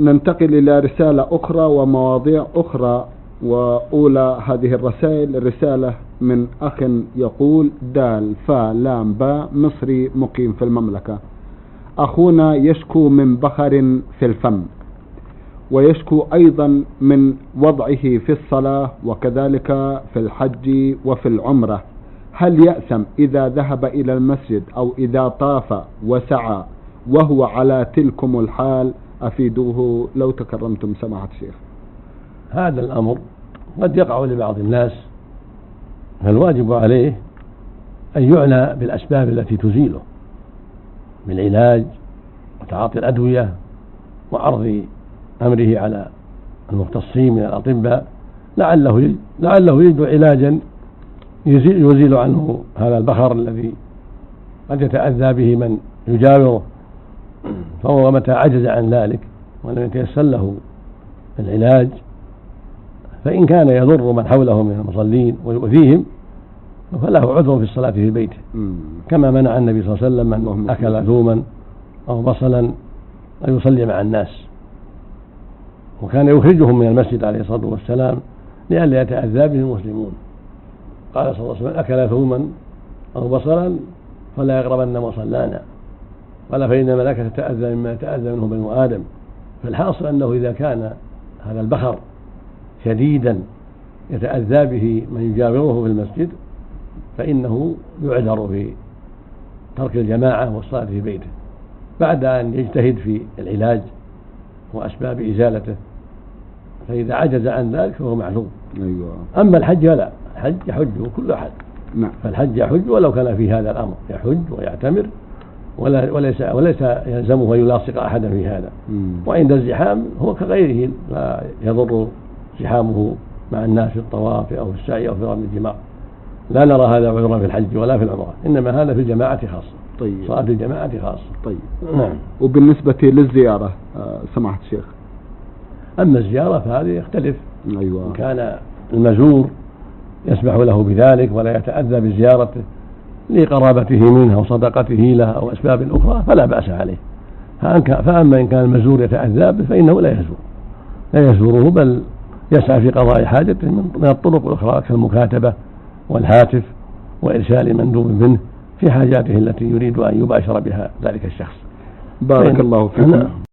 ننتقل إلى رسالة أخرى ومواضيع أخرى. وأولى هذه الرسائل رسالة من أخ يقول: دال فا لام با، مصري مقيم في المملكة. أخونا يشكو من بخر في الفم، ويشكو أيضا من وضعه في الصلاة وكذلك في الحج وفي العمرة. هل يأثم إذا ذهب إلى المسجد أو إذا طاف وسعى وهو على تلكم الحال؟ أفيدوه لو تكرمتم سماحة الشيخ. هذا الأمر قد يقع لبعض الناس، فالواجب عليه أن يعنى بالأسباب التي تزيله بالعلاج وتعاطي الأدوية وعرض أمره على المختصين من الأطباء، لعله يجد علاجا يزيل عنه هذا البخر الذي قد يتأذى به من يجاوره. فهو متى عجز عن ذلك ولم يتيسر له العلاج، فإن كان يضر من حوله من المصلين ويؤذيهم فله عذر في الصلاة في بيته، كما منع النبي صلى الله عليه وسلم من أكل ثوما أو بصلا أن يصلي مع الناس، وكان يخرجهم من المسجد عليه الصلاة والسلام لئلا يتأذى به المسلمون. قال صلى الله عليه وسلم: أكل ثوما أو بصلا فلا يقربن مصلانا، قال: فإن الملائكة تتأذى مما يتأذى منه بنو آدم. فالحاصل أنه إذا كان هذا البخر شديدا يتأذى به من يجاوره في المسجد فإنه يعذر في ترك الجماعة والصلاة في بيته بعد أن يجتهد في العلاج وأسباب إزالته، فإذا عجز عن ذلك فهو معذور. أما الحج فلا، الحج يحج كل أحد. فالحج يحج ولو كان في هذا الأمر، يحج ويعتمر وليس يلزمه أن يلاصق أحدا في هذا. وعند الزحام هو كغيره، لا يضر زحامه مع الناس في الطواف أو في السعي أو في رمي الجمار. لا نرى هذا عذرا في الحج ولا في العمرة، إنما هذا في الجماعة خاصة. طيب. صلاة الجماعة خاصة. طيب. نعم. وبالنسبة للزيارة سماحة الشيخ؟ أما الزيارة فهذه يختلف. أيوة. إن كان المزور يسمح له بذلك ولا يتأذى بزيارته لقرابته منه أو صدقته له أو أسباب أخرى فلا بأس عليه. فأما إن كان المزور يتأذى به فإنه لا يزوره، بل يسعى في قضاء حاجته من الطرق الأخرى كالمكاتبة والهاتف وإرسال مندوب منه في حاجاته التي يريد أن يباشر بها ذلك الشخص. بارك الله فيكم.